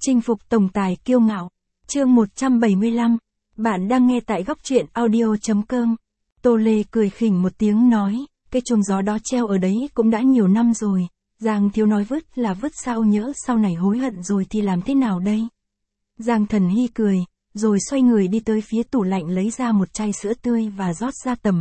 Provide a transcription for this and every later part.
Chinh phục tổng tài kiêu ngạo. Chương 175. Bạn đang nghe tại góc truyện audio.com. Tô Lê cười khỉnh một tiếng nói, cái chuông gió đó treo ở đấy cũng đã nhiều năm rồi. Giang Thiếu nói vứt là vứt, sao nhỡ sau này hối hận rồi thì làm thế nào đây? Giang Thần Hy cười, rồi xoay người đi tới phía tủ lạnh lấy ra một chai sữa tươi và rót ra tầm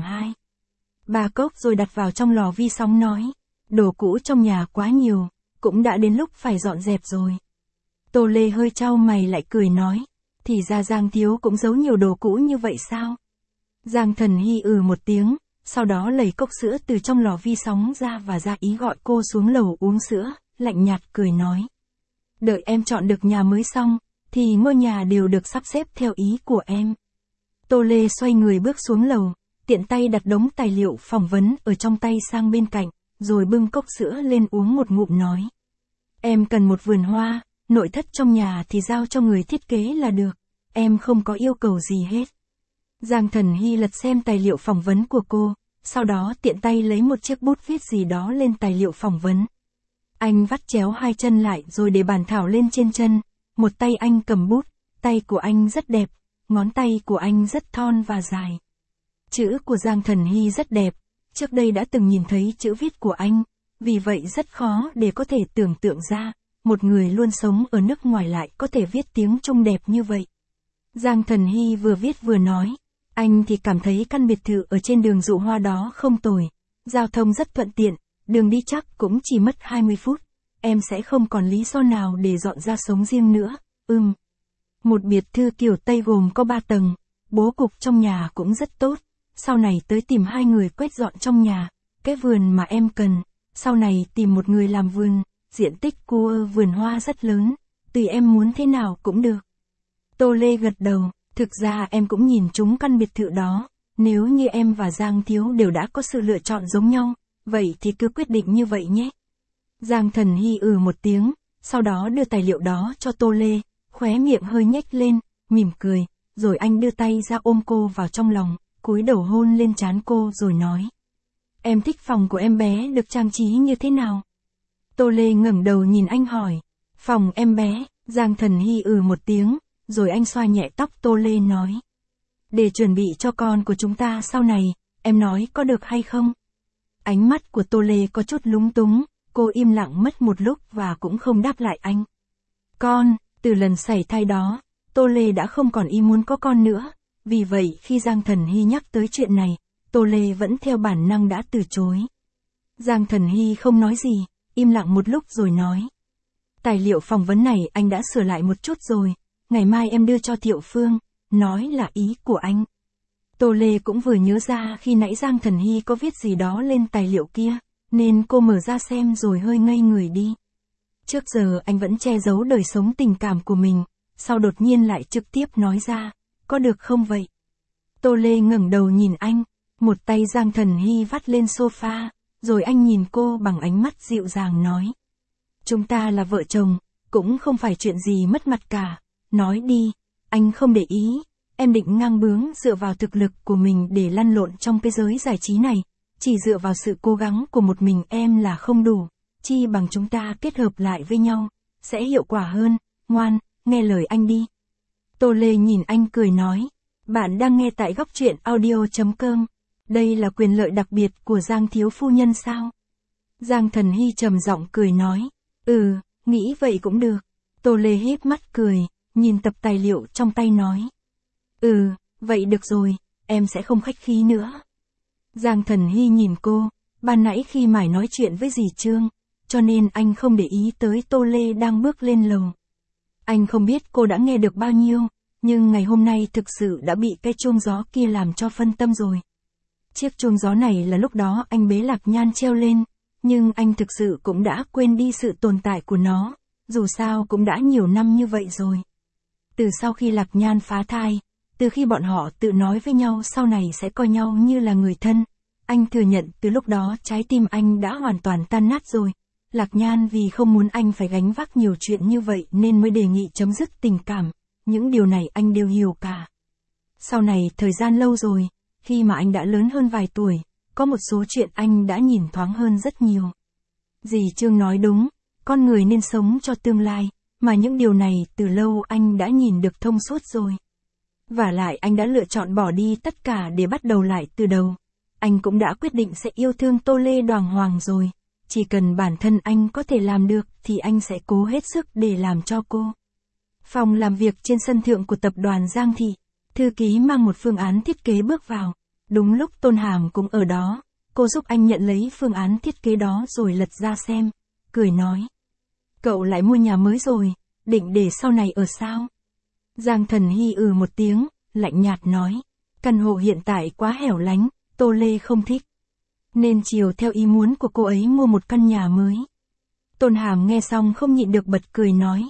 2-3 cốc rồi đặt vào trong lò vi sóng nói, đồ cũ trong nhà quá nhiều, cũng đã đến lúc phải dọn dẹp rồi. Tô Lê hơi chau mày lại cười nói, thì ra Giang Thiếu cũng giấu nhiều đồ cũ như vậy sao? Giang Thần Hy một tiếng, sau đó lấy cốc sữa từ trong lò vi sóng ra và ra ý gọi cô xuống lầu uống sữa, lạnh nhạt cười nói. Đợi em chọn được nhà mới xong, thì ngôi nhà đều được sắp xếp theo ý của em. Tô Lê xoay người bước xuống lầu, tiện tay đặt đống tài liệu phỏng vấn ở trong tay sang bên cạnh, rồi bưng cốc sữa lên uống một ngụm nói. Em cần một vườn hoa, nội thất trong nhà thì giao cho người thiết kế là được, em không có yêu cầu gì hết. Giang Thần Hy lật xem tài liệu phỏng vấn của cô, sau đó tiện tay lấy một chiếc bút viết gì đó lên tài liệu phỏng vấn. Anh vắt chéo hai chân lại rồi để bản thảo lên trên chân, một tay anh cầm bút, tay của anh rất đẹp, ngón tay của anh rất thon và dài. Chữ của Giang Thần Hy rất đẹp, trước đây đã từng nhìn thấy chữ viết của anh, vì vậy rất khó để có thể tưởng tượng ra, một người luôn sống ở nước ngoài lại có thể viết tiếng Trung đẹp như vậy. Giang Thần Hy vừa viết vừa nói, anh thì cảm thấy căn biệt thự ở trên đường Dụ Hoa đó không tồi, giao thông rất thuận tiện, đường đi chắc cũng chỉ mất 20 phút, em sẽ không còn lý do nào để dọn ra sống riêng nữa. Một biệt thự kiểu Tây gồm có 3 tầng, bố cục trong nhà cũng rất tốt, sau này tới tìm 2 người quét dọn trong nhà, cái vườn mà em cần, sau này tìm một người làm vườn, diện tích của vườn hoa rất lớn, tùy em muốn thế nào cũng được. Tô Lê gật đầu, thực ra em cũng nhìn trúng căn biệt thự đó, nếu như em và Giang Thiếu đều đã có sự lựa chọn giống nhau, vậy thì cứ quyết định như vậy nhé. Giang Thần Hy một tiếng, sau đó đưa tài liệu đó cho Tô Lê, khóe miệng hơi nhếch lên, mỉm cười, rồi anh đưa tay ra ôm cô vào trong lòng, cúi đầu hôn lên trán cô rồi nói. Em thích phòng của em bé được trang trí như thế nào? Tô Lê ngẩng đầu nhìn anh hỏi. Phòng em bé, Giang Thần Hy một tiếng, rồi anh xoa nhẹ tóc Tô Lê nói. Để chuẩn bị cho con của chúng ta sau này, em nói có được hay không? Ánh mắt của Tô Lê có chút lúng túng, cô im lặng mất một lúc và cũng không đáp lại anh. Con, từ lần sảy thai đó, Tô Lê đã không còn ý muốn có con nữa, vì vậy khi Giang Thần Hy nhắc tới chuyện này, Tô Lê vẫn theo bản năng đã từ chối. Giang Thần Hy không nói gì, im lặng một lúc rồi nói. Tài liệu phỏng vấn này anh đã sửa lại một chút rồi, ngày mai em đưa cho Thiệu Phương, nói là ý của anh. Tô Lê cũng vừa nhớ ra khi nãy Giang Thần Hy có viết gì đó lên tài liệu kia, nên cô mở ra xem rồi hơi ngây người đi. Trước giờ anh vẫn che giấu đời sống tình cảm của mình, sau đột nhiên lại trực tiếp nói ra, có được không vậy? Tô Lê ngẩng đầu nhìn anh, một tay Giang Thần Hy vắt lên sofa, rồi anh nhìn cô bằng ánh mắt dịu dàng nói. Chúng ta là vợ chồng, cũng không phải chuyện gì mất mặt cả, nói đi, anh không để ý, em định ngang bướng dựa vào thực lực của mình để lăn lộn trong cái giới giải trí này, chỉ dựa vào sự cố gắng của một mình em là không đủ, chi bằng chúng ta kết hợp lại với nhau, sẽ hiệu quả hơn, ngoan, nghe lời anh đi. Tô Lê nhìn anh cười nói, bạn đang nghe tại góc truyện audio.com. Đây là quyền lợi đặc biệt của Giang Thiếu phu nhân sao? Giang Thần Hy trầm giọng cười nói. Nghĩ vậy cũng được. Tô Lê híp mắt cười, nhìn tập tài liệu trong tay nói. Vậy được rồi, em sẽ không khách khí nữa. Giang Thần Hy nhìn cô, ban nãy khi mải nói chuyện với dì Trương, cho nên anh không để ý tới Tô Lê đang bước lên lầu. Anh không biết cô đã nghe được bao nhiêu, nhưng ngày hôm nay thực sự đã bị cái chuông gió kia làm cho phân tâm rồi. Chiếc chuông gió này là lúc đó anh bế Lạc Nhan treo lên, nhưng anh thực sự cũng đã quên đi sự tồn tại của nó, dù sao cũng đã nhiều năm như vậy rồi. Từ sau khi Lạc Nhan phá thai, từ khi bọn họ tự nói với nhau sau này sẽ coi nhau như là người thân, anh thừa nhận từ lúc đó trái tim anh đã hoàn toàn tan nát rồi. Lạc Nhan vì không muốn anh phải gánh vác nhiều chuyện như vậy nên mới đề nghị chấm dứt tình cảm, những điều này anh đều hiểu cả. Sau này thời gian lâu rồi, khi mà anh đã lớn hơn vài tuổi, có một số chuyện anh đã nhìn thoáng hơn rất nhiều. Dì Trương nói đúng, con người nên sống cho tương lai, mà những điều này từ lâu anh đã nhìn được thông suốt rồi. Vả lại anh đã lựa chọn bỏ đi tất cả để bắt đầu lại từ đầu. Anh cũng đã quyết định sẽ yêu thương Tô Lê đoàng hoàng rồi. Chỉ cần bản thân anh có thể làm được thì anh sẽ cố hết sức để làm cho cô. Phòng làm việc trên sân thượng của tập đoàn Giang Thị, thư ký mang một phương án thiết kế bước vào. Đúng lúc Tôn Hàm cũng ở đó, cô giúp anh nhận lấy phương án thiết kế đó rồi lật ra xem, cười nói. Cậu lại mua nhà mới rồi, định để sau này ở sao? Giang Thần Hy một tiếng, lạnh nhạt nói. Căn hộ hiện tại quá hẻo lánh, Tô Lê không thích. Nên chiều theo ý muốn của cô ấy mua một căn nhà mới. Tôn Hàm nghe xong không nhịn được bật cười nói.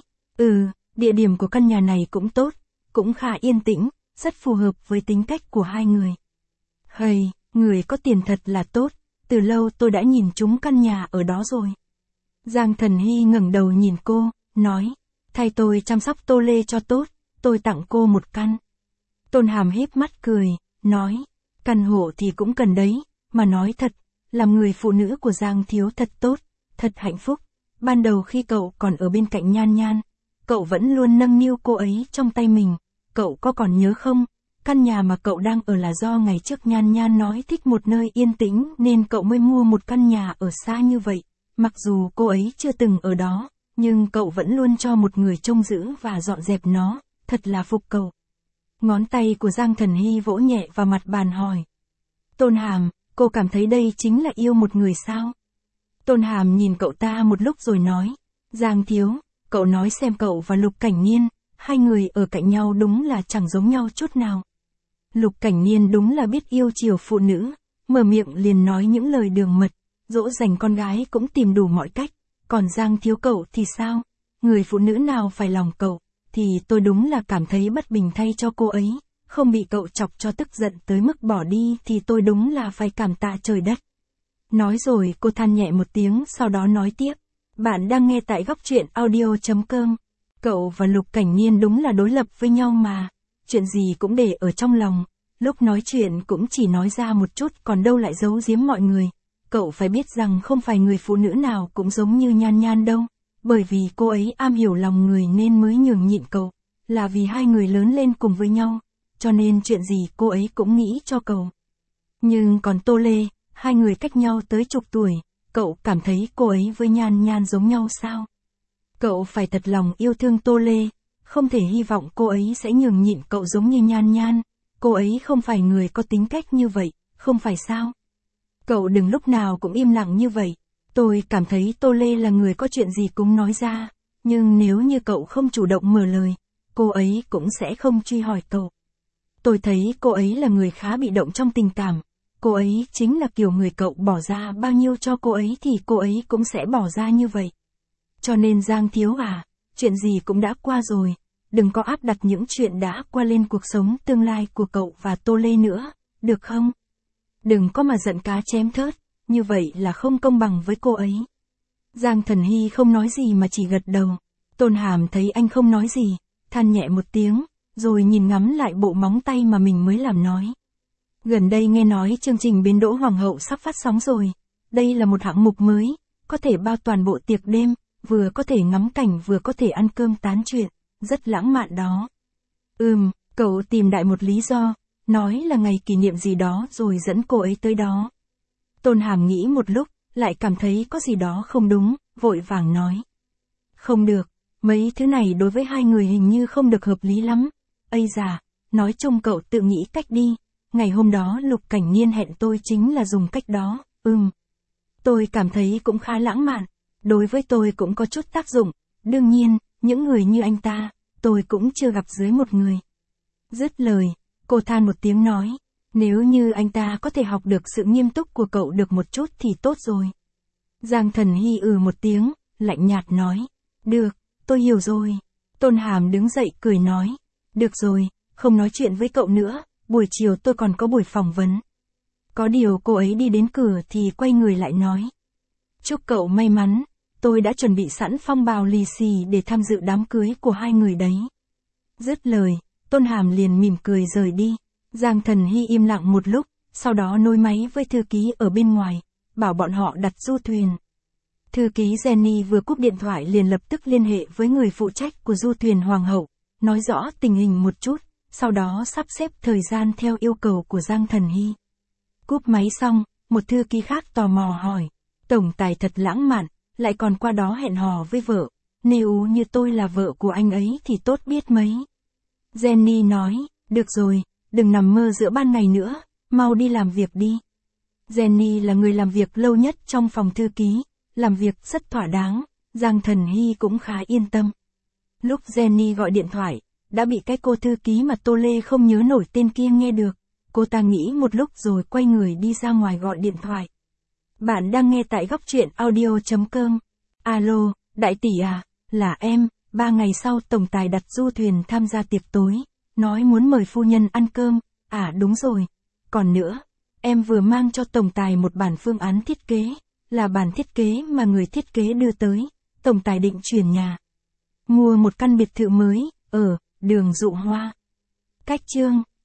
Địa điểm của căn nhà này cũng tốt, cũng khá yên tĩnh, rất phù hợp với tính cách của hai người. Hây, người có tiền thật là tốt, từ lâu tôi đã nhìn trúng căn nhà ở đó rồi. Giang Thần Hy ngẩng đầu nhìn cô, nói. Thay tôi chăm sóc Tô Lê cho tốt, tôi tặng cô một căn. Tôn Hàm híp mắt cười, nói. Căn hộ thì cũng cần đấy, mà nói thật, làm người phụ nữ của Giang thiếu thật tốt, thật hạnh phúc. Ban đầu khi cậu còn ở bên cạnh Nhan Nhan, cậu vẫn luôn nâng niu cô ấy trong tay mình. Cậu có còn nhớ không? Căn nhà mà cậu đang ở là do ngày trước Nhan Nhan nói thích một nơi yên tĩnh nên cậu mới mua một căn nhà ở xa như vậy. Mặc dù cô ấy chưa từng ở đó, nhưng cậu vẫn luôn cho một người trông giữ và dọn dẹp nó, thật là phục cậu. Ngón tay của Giang Thần Hy vỗ nhẹ vào mặt bàn hỏi. Tôn Hàm, cô cảm thấy đây chính là yêu một người sao? Tôn Hàm nhìn cậu ta một lúc rồi nói. Giang thiếu, cậu nói xem cậu và Lục Cảnh Niên, hai người ở cạnh nhau đúng là chẳng giống nhau chút nào. Lục Cảnh Niên đúng là biết yêu chiều phụ nữ, mở miệng liền nói những lời đường mật, dỗ dành con gái cũng tìm đủ mọi cách. Còn Giang thiếu cậu thì sao? Người phụ nữ nào phải lòng cậu, thì tôi đúng là cảm thấy bất bình thay cho cô ấy. Không bị cậu chọc cho tức giận tới mức bỏ đi thì tôi đúng là phải cảm tạ trời đất. Nói rồi cô than nhẹ một tiếng sau đó nói tiếp. Bạn đang nghe tại góc truyện audio.com. Cậu và Lục Cảnh Niên đúng là đối lập với nhau mà. Chuyện gì cũng để ở trong lòng. Lúc nói chuyện cũng chỉ nói ra một chút còn đâu lại giấu giếm mọi người. Cậu phải biết rằng không phải người phụ nữ nào cũng giống như Nhan Nhan đâu. Bởi vì cô ấy am hiểu lòng người nên mới nhường nhịn cậu. Là vì hai người lớn lên cùng với nhau. Cho nên chuyện gì cô ấy cũng nghĩ cho cậu. Nhưng còn Tô Lê, hai người cách nhau tới chục tuổi, cậu cảm thấy cô ấy với Nhan Nhan giống nhau sao? Cậu phải thật lòng yêu thương Tô Lê, không thể hy vọng cô ấy sẽ nhường nhịn cậu giống như Nhan Nhan. Cô ấy không phải người có tính cách như vậy, không phải sao? Cậu đừng lúc nào cũng im lặng như vậy. Tôi cảm thấy Tô Lê là người có chuyện gì cũng nói ra, nhưng nếu như cậu không chủ động mở lời, cô ấy cũng sẽ không truy hỏi cậu. Tôi thấy cô ấy là người khá bị động trong tình cảm. Cô ấy chính là kiểu người cậu bỏ ra bao nhiêu cho cô ấy thì cô ấy cũng sẽ bỏ ra như vậy. Cho nên Giang thiếu chuyện gì cũng đã qua rồi, đừng có áp đặt những chuyện đã qua lên cuộc sống tương lai của cậu và Tô Lê nữa, được không? Đừng có mà giận cá chém thớt, như vậy là không công bằng với cô ấy. Giang Thần Hy không nói gì mà chỉ gật đầu. Tôn Hàm thấy anh không nói gì, than nhẹ một tiếng, rồi nhìn ngắm lại bộ móng tay mà mình mới làm nói. Gần đây nghe nói chương trình Bến Đỗ Hoàng hậu sắp phát sóng rồi. Đây là một hạng mục mới, có thể bao toàn bộ tiệc đêm, vừa có thể ngắm cảnh vừa có thể ăn cơm tán chuyện, rất lãng mạn đó. Cậu tìm đại một lý do, nói là ngày kỷ niệm gì đó rồi dẫn cô ấy tới đó. Tôn Hàm nghĩ một lúc, lại cảm thấy có gì đó không đúng, vội vàng nói. Không được, mấy thứ này đối với hai người hình như không được hợp lý lắm. Ây da, nói chung cậu tự nghĩ cách đi. Ngày hôm đó Lục Cảnh Niên hẹn tôi chính là dùng cách đó. Tôi cảm thấy cũng khá lãng mạn. Đối với tôi cũng có chút tác dụng. Đương nhiên, những người như anh ta, tôi cũng chưa gặp dưới một người. Dứt lời, cô than một tiếng nói. Nếu như anh ta có thể học được sự nghiêm túc của cậu được một chút thì tốt rồi. Giang Thần Hy một tiếng, lạnh nhạt nói. Được, tôi hiểu rồi. Tôn Hàm đứng dậy cười nói. Được rồi, không nói chuyện với cậu nữa, buổi chiều tôi còn có buổi phỏng vấn. Có điều cô ấy đi đến cửa thì quay người lại nói. Chúc cậu may mắn, tôi đã chuẩn bị sẵn phong bào lì xì để tham dự đám cưới của hai người đấy. Dứt lời, Tôn Hàm liền mỉm cười rời đi. Giang Thần Hy im lặng một lúc, sau đó nối máy với thư ký ở bên ngoài, bảo bọn họ đặt du thuyền. Thư ký Jenny vừa cúp điện thoại liền lập tức liên hệ với người phụ trách của du thuyền Hoàng hậu, nói rõ tình hình một chút, sau đó sắp xếp thời gian theo yêu cầu của Giang Thần Hy. Cúp máy xong, một thư ký khác tò mò hỏi, tổng tài thật lãng mạn, lại còn qua đó hẹn hò với vợ, nếu như tôi là vợ của anh ấy thì tốt biết mấy. Jenny nói, được rồi, đừng nằm mơ giữa ban ngày nữa, mau đi làm việc đi. Jenny là người làm việc lâu nhất trong phòng thư ký, làm việc rất thỏa đáng, Giang Thần Hy cũng khá yên tâm. Lúc Jenny gọi điện thoại, đã bị cái cô thư ký mà Tô Lê không nhớ nổi tên kia nghe được. Cô ta nghĩ một lúc rồi quay người đi ra ngoài gọi điện thoại. Bạn đang nghe tại góc truyện audio.com. Alo, đại tỷ à, là em, 3 ngày sau tổng tài đặt du thuyền tham gia tiệc tối, nói muốn mời phu nhân ăn cơm, à đúng rồi. Còn nữa, em vừa mang cho tổng tài một bản phương án thiết kế, là bản thiết kế mà người thiết kế đưa tới, tổng tài định chuyển nhà. Mua một căn biệt thự mới, ở đường Dụ Hoa. Cách chương